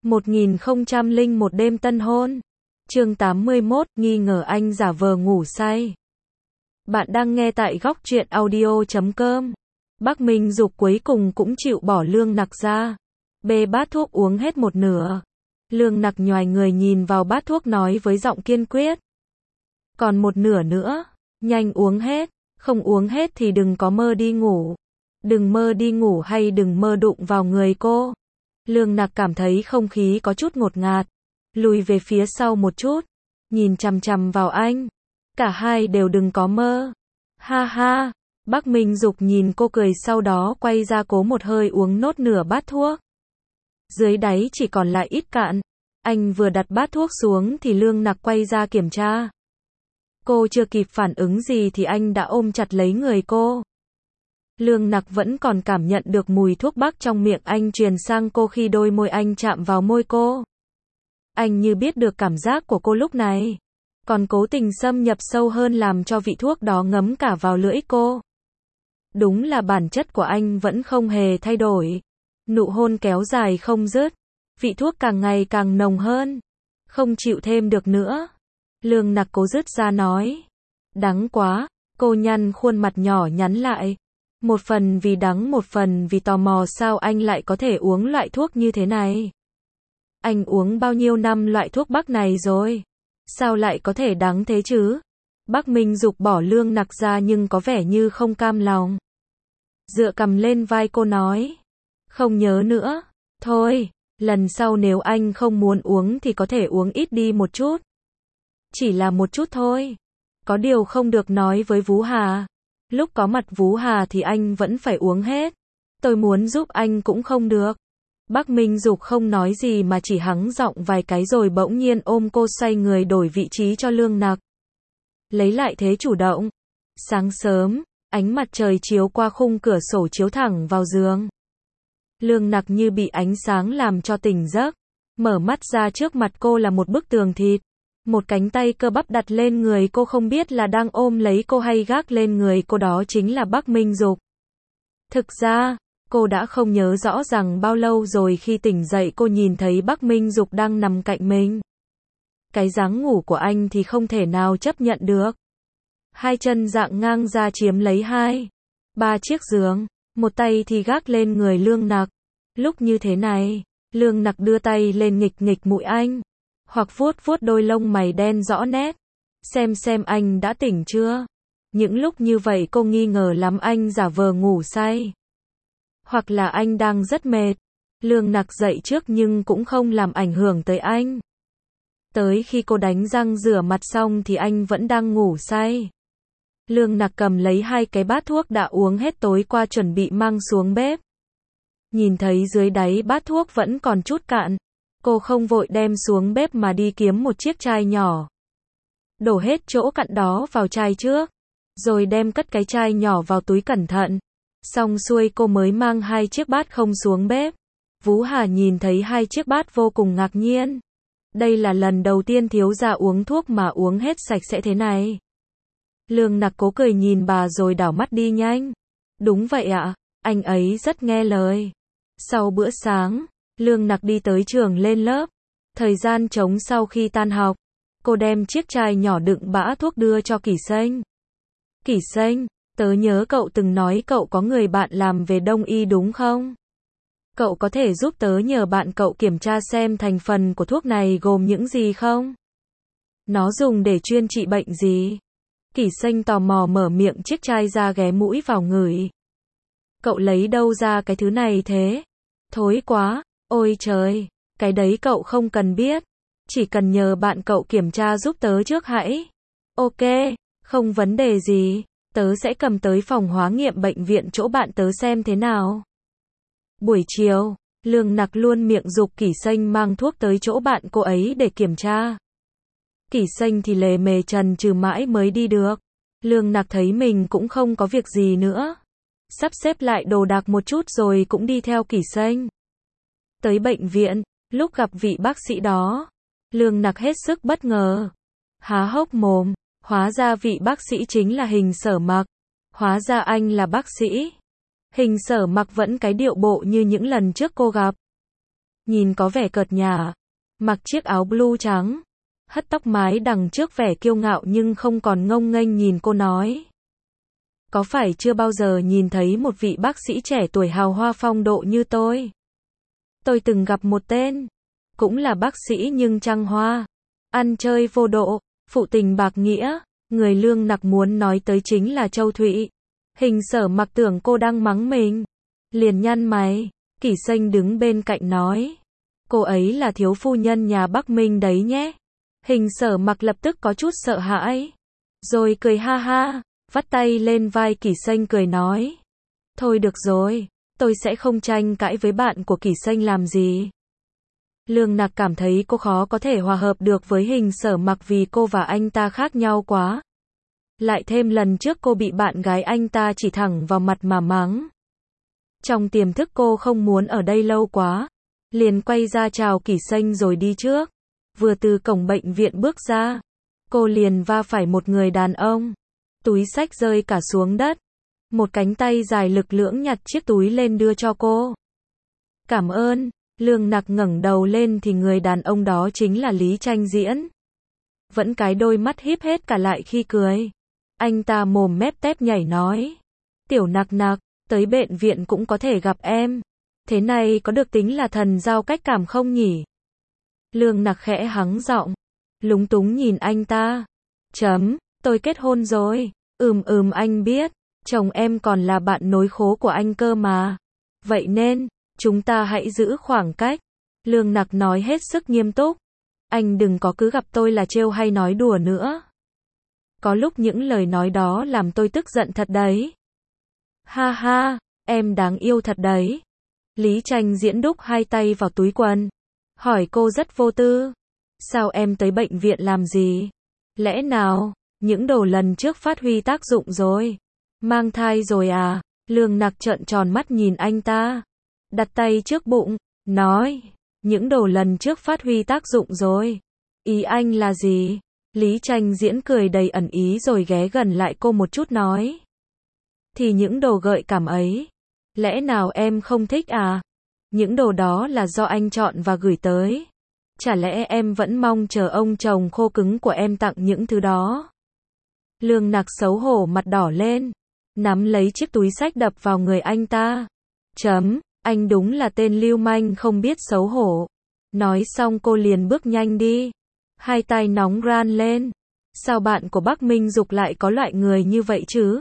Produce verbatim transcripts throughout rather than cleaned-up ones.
một nghìn không trăm lẻ một đêm tân hôn. Chương tám mươi mốt, nghi ngờ anh giả vờ ngủ say. Bạn đang nghe tại góc truyện audio chấm com. Bắc Minh Dục cuối cùng cũng chịu bỏ Lương Nặc ra. Bê bát thuốc uống hết một nửa. Lương Nặc nhoài người nhìn vào bát thuốc nói với giọng kiên quyết. Còn một nửa nữa, nhanh uống hết, không uống hết thì đừng có mơ đi ngủ. Đừng mơ đi ngủ hay đừng mơ đụng vào người cô. Lương Nặc cảm thấy không khí có chút ngột ngạt, lùi về phía sau một chút, nhìn chằm chằm vào anh. Cả hai đều đừng có mơ. Ha ha, Bắc Minh Dục nhìn cô cười sau đó quay ra cố một hơi uống nốt nửa bát thuốc. Dưới đáy chỉ còn lại ít cạn. Anh vừa đặt bát thuốc xuống thì Lương Nặc quay ra kiểm tra. Cô chưa kịp phản ứng gì thì anh đã ôm chặt lấy người cô. Lương Nặc vẫn còn cảm nhận được mùi thuốc bắc trong miệng anh truyền sang cô khi đôi môi anh chạm vào môi cô. Anh như biết được cảm giác của cô lúc này, còn cố tình xâm nhập sâu hơn làm cho vị thuốc đó ngấm cả vào lưỡi cô. Đúng là bản chất của anh vẫn không hề thay đổi. Nụ hôn kéo dài không dứt, vị thuốc càng ngày càng nồng hơn. Không chịu thêm được nữa. Lương Nặc cố dứt ra nói. Đắng quá, cô nhăn khuôn mặt nhỏ nhắn lại. Một phần vì đắng một phần vì tò mò sao anh lại có thể uống loại thuốc như thế này. Anh uống bao nhiêu năm loại thuốc bắc này rồi? Sao lại có thể đắng thế chứ? Bắc Minh Dục bỏ Lương Nặc ra nhưng có vẻ như không cam lòng. Dựa cằm lên vai cô nói. Không nhớ nữa. Thôi, lần sau nếu anh không muốn uống thì có thể uống ít đi một chút. Chỉ là một chút thôi. Có điều không được nói với Vú Hà. Lúc có mặt Vú Hà thì anh vẫn phải uống hết. Tôi muốn giúp anh cũng không được. Bắc Minh Dục không nói gì mà chỉ hắng giọng vài cái rồi bỗng nhiên ôm cô xoay người đổi vị trí cho Lương Nặc. Lấy lại thế chủ động. Sáng sớm, ánh mặt trời chiếu qua khung cửa sổ chiếu thẳng vào giường. Lương Nặc như bị ánh sáng làm cho tỉnh giấc. Mở mắt ra trước mặt cô là một bức tường thịt. Một cánh tay cơ bắp đặt lên người cô không biết là đang ôm lấy cô hay gác lên người cô, đó chính là Bắc Minh Dục. Thực ra, cô đã không nhớ rõ rằng bao lâu rồi khi tỉnh dậy cô nhìn thấy Bắc Minh Dục đang nằm cạnh mình. Cái dáng ngủ của anh thì không thể nào chấp nhận được. Hai chân dạng ngang ra chiếm lấy hai, ba chiếc giường, một tay thì gác lên người Lương Nặc. Lúc như thế này, Lương Nặc đưa tay lên nghịch nghịch mũi anh, hoặc vuốt vuốt đôi lông mày đen rõ nét, xem xem anh đã tỉnh chưa. Những lúc như vậy cô nghi ngờ lắm anh giả vờ ngủ say. Hoặc là anh đang rất mệt. Lương Nặc dậy trước nhưng cũng không làm ảnh hưởng tới anh. Tới khi cô đánh răng rửa mặt xong thì anh vẫn đang ngủ say. Lương Nặc cầm lấy hai cái bát thuốc đã uống hết tối qua chuẩn bị mang xuống bếp. Nhìn thấy dưới đáy bát thuốc vẫn còn chút cạn. Cô không vội đem xuống bếp mà đi kiếm một chiếc chai nhỏ. Đổ hết chỗ cặn đó vào chai trước. Rồi đem cất cái chai nhỏ vào túi cẩn thận. Xong xuôi cô mới mang hai chiếc bát không xuống bếp. Vú Hà nhìn thấy hai chiếc bát vô cùng ngạc nhiên. Đây là lần đầu tiên thiếu gia uống thuốc mà uống hết sạch sẽ thế này. Lương Nặc cố cười nhìn bà rồi đảo mắt đi nhanh. Đúng vậy ạ, anh ấy rất nghe lời. Sau bữa sáng, Lương Nặc đi tới trường lên lớp. Thời gian trống sau khi tan học, cô đem chiếc chai nhỏ đựng bã thuốc đưa cho Kỷ Sênh. Kỷ Sênh, tớ nhớ cậu từng nói cậu có người bạn làm về đông y đúng không? Cậu có thể giúp tớ nhờ bạn cậu kiểm tra xem thành phần của thuốc này gồm những gì không? Nó dùng để chuyên trị bệnh gì? Kỷ Sênh tò mò mở miệng chiếc chai ra ghé mũi vào ngửi. Cậu lấy đâu ra cái thứ này thế? Thối quá, ôi trời, cái đấy cậu không cần biết. Chỉ cần nhờ bạn cậu kiểm tra giúp tớ trước hãy. Ok, không vấn đề gì. Tớ sẽ cầm tới phòng hóa nghiệm bệnh viện chỗ bạn tớ xem thế nào. Buổi chiều, Lương Nặc luôn miệng giục Kỷ Sênh mang thuốc tới chỗ bạn cô ấy để kiểm tra. Kỷ Sênh thì lề mề trần trừ mãi mới đi được. Lương Nặc thấy mình cũng không có việc gì nữa. Sắp xếp lại đồ đạc một chút rồi cũng đi theo Kỷ Sênh. Tới bệnh viện, lúc gặp vị bác sĩ đó, Lương Nặc hết sức bất ngờ. Há hốc mồm, hóa ra vị bác sĩ chính là Hình Sở Mặc. Hóa ra anh là bác sĩ. Hình Sở Mặc vẫn cái điệu bộ như những lần trước cô gặp. nhìn có vẻ cợt nhả. Mặc chiếc áo blue trắng, hất tóc mái đằng trước vẻ kiêu ngạo nhưng không còn ngông nghênh nhìn cô nói. Có phải chưa bao giờ nhìn thấy một vị bác sĩ trẻ tuổi hào hoa phong độ như tôi? Tôi từng gặp một tên, cũng là bác sĩ nhưng trăng hoa, ăn chơi vô độ, phụ tình bạc nghĩa, người Lương Nặc muốn nói tới chính là Châu Thụy. Hình Sở Mặc tưởng cô đang mắng mình, liền nhăn mày. Kỷ Xanh đứng bên cạnh nói, cô ấy là thiếu phu nhân nhà Bắc Minh đấy nhé. Hình Sở Mặc lập tức có chút sợ hãi, rồi cười ha ha, vắt tay lên vai Kỷ Xanh cười nói, thôi được rồi, tôi sẽ không tranh cãi với bạn của Kỷ Xanh làm gì. Lương Nặc cảm thấy cô khó có thể hòa hợp được với Hình Sở Mặc vì cô và anh ta khác nhau quá. Lại thêm lần trước cô bị bạn gái anh ta chỉ thẳng vào mặt mà mắng. Trong tiềm thức cô không muốn ở đây lâu quá, liền quay ra chào Kỷ Xanh rồi đi trước. Vừa từ cổng bệnh viện bước ra, cô liền va phải một người đàn ông. Túi xách rơi cả xuống đất. Một cánh tay dài lực lưỡng nhặt chiếc túi lên đưa cho cô. Cảm ơn. Lương Nặc ngẩng đầu lên thì người đàn ông đó chính là Lý Tranh Diễn. Vẫn cái đôi mắt híp hết cả lại khi cười. Anh ta mồm mép tép nhảy nói, tiểu Nặc Nặc, tới bệnh viện cũng có thể gặp em. Thế này có được tính là thần giao cách cảm không nhỉ? Lương Nặc khẽ hắng giọng, lúng túng nhìn anh ta. Chấm, tôi kết hôn rồi. Ừm ừm anh biết, chồng em còn là bạn nối khố của anh cơ mà. Vậy nên, chúng ta hãy giữ khoảng cách. Lương Nặc nói hết sức nghiêm túc. Anh đừng có cứ gặp tôi là trêu hay nói đùa nữa. Có lúc những lời nói đó làm tôi tức giận thật đấy. Ha ha, em đáng yêu thật đấy. Lý Tranh Diễn đúc hai tay vào túi quần, hỏi cô rất vô tư. Sao em tới bệnh viện làm gì? Lẽ nào, những đồ lần trước phát huy tác dụng rồi? Mang thai rồi à? Lương Nặc trợn tròn mắt nhìn anh ta. Đặt tay trước bụng, nói, những đồ lần trước phát huy tác dụng rồi. Ý anh là gì? Lý Tranh Diễn cười đầy ẩn ý rồi ghé gần lại cô một chút nói. Thì những đồ gợi cảm ấy, lẽ nào em không thích à? Những đồ đó là do anh chọn và gửi tới. Chả lẽ em vẫn mong chờ ông chồng khô cứng của em tặng những thứ đó? Lương Nặc xấu hổ mặt đỏ lên, nắm lấy chiếc túi xách đập vào người anh ta. Chấm, anh đúng là tên lưu manh không biết xấu hổ. Nói xong cô liền bước nhanh đi. Hai tay nóng ran lên. Sao bạn của Bắc Minh Dục lại có loại người như vậy chứ?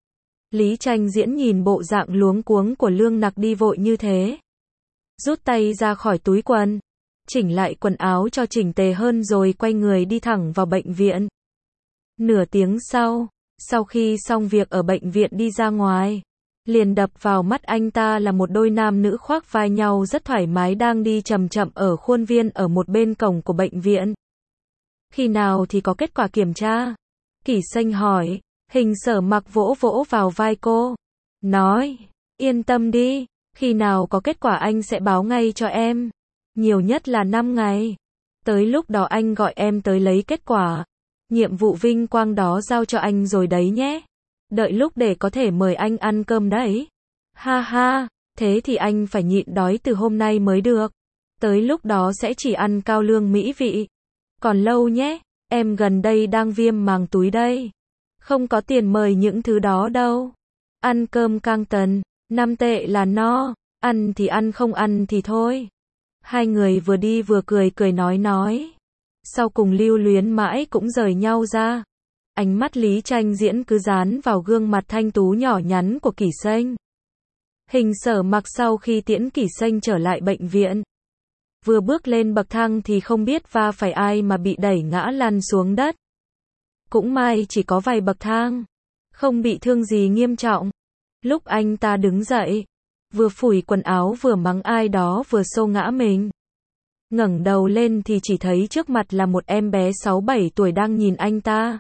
Lý Tranh Diễn nhìn bộ dạng luống cuống của Lương Nặc đi vội như thế. Rút tay ra khỏi túi quần, chỉnh lại quần áo cho chỉnh tề hơn rồi quay người đi thẳng vào bệnh viện. Nửa tiếng sau, sau khi xong việc ở bệnh viện đi ra ngoài, liền đập vào mắt anh ta là một đôi nam nữ khoác vai nhau rất thoải mái đang đi chậm chậm ở khuôn viên ở một bên cổng của bệnh viện. Khi nào thì có kết quả kiểm tra? Kỷ Xanh hỏi. Hình Sở Mặc vỗ vỗ vào vai cô, nói, yên tâm đi, khi nào có kết quả anh sẽ báo ngay cho em. Nhiều nhất là năm ngày. Tới lúc đó anh gọi em tới lấy kết quả. Nhiệm vụ vinh quang đó giao cho anh rồi đấy nhé. Đợi lúc để có thể mời anh ăn cơm đấy. Ha ha, thế thì anh phải nhịn đói từ hôm nay mới được. Tới lúc đó sẽ chỉ ăn cao lương mỹ vị. Còn lâu nhé, em gần đây đang viêm màng túi đây. Không có tiền mời những thứ đó đâu. Ăn cơm căng tần, năm tệ là no, ăn thì ăn không ăn thì thôi. Hai người vừa đi vừa cười cười nói nói. Sau cùng lưu luyến mãi cũng rời nhau ra. Ánh mắt Lý Tranh Diễn cứ dán vào gương mặt thanh tú nhỏ nhắn của Kỷ Xanh. Hình Sở Mặc sau khi tiễn Kỷ Xanh trở lại bệnh viện. Vừa bước lên bậc thang thì không biết va phải ai mà bị đẩy ngã lăn xuống đất. Cũng may chỉ có vài bậc thang, không bị thương gì nghiêm trọng. Lúc anh ta đứng dậy, vừa phủi quần áo vừa mắng ai đó vừa xô ngã mình. Ngẩng đầu lên thì chỉ thấy trước mặt là một em bé sáu bảy tuổi đang nhìn anh ta.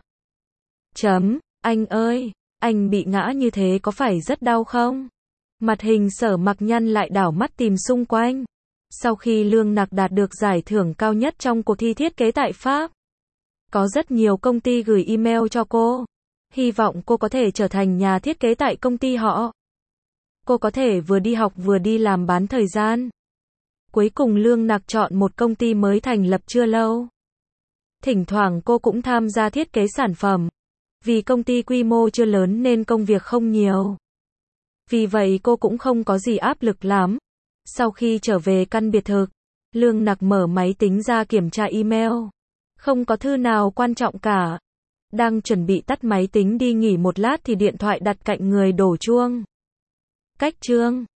Chấm, anh ơi, anh bị ngã như thế có phải rất đau không? Mặt Hình Sở Mặc nhăn lại đảo mắt tìm xung quanh. Sau khi Lương Nặc đạt được giải thưởng cao nhất trong cuộc thi thiết kế tại Pháp, có rất nhiều công ty gửi email cho cô. Hy vọng cô có thể trở thành nhà thiết kế tại công ty họ. Cô có thể vừa đi học vừa đi làm bán thời gian. Cuối cùng Lương Nặc chọn một công ty mới thành lập chưa lâu. Thỉnh thoảng cô cũng tham gia thiết kế sản phẩm. Vì công ty quy mô chưa lớn nên công việc không nhiều. Vì vậy cô cũng không có gì áp lực lắm. Sau khi trở về căn biệt thự, Lương Nặc mở máy tính ra kiểm tra email. Không có thư nào quan trọng cả. Đang chuẩn bị tắt máy tính đi nghỉ một lát thì điện thoại đặt cạnh người đổ chuông. Cách chương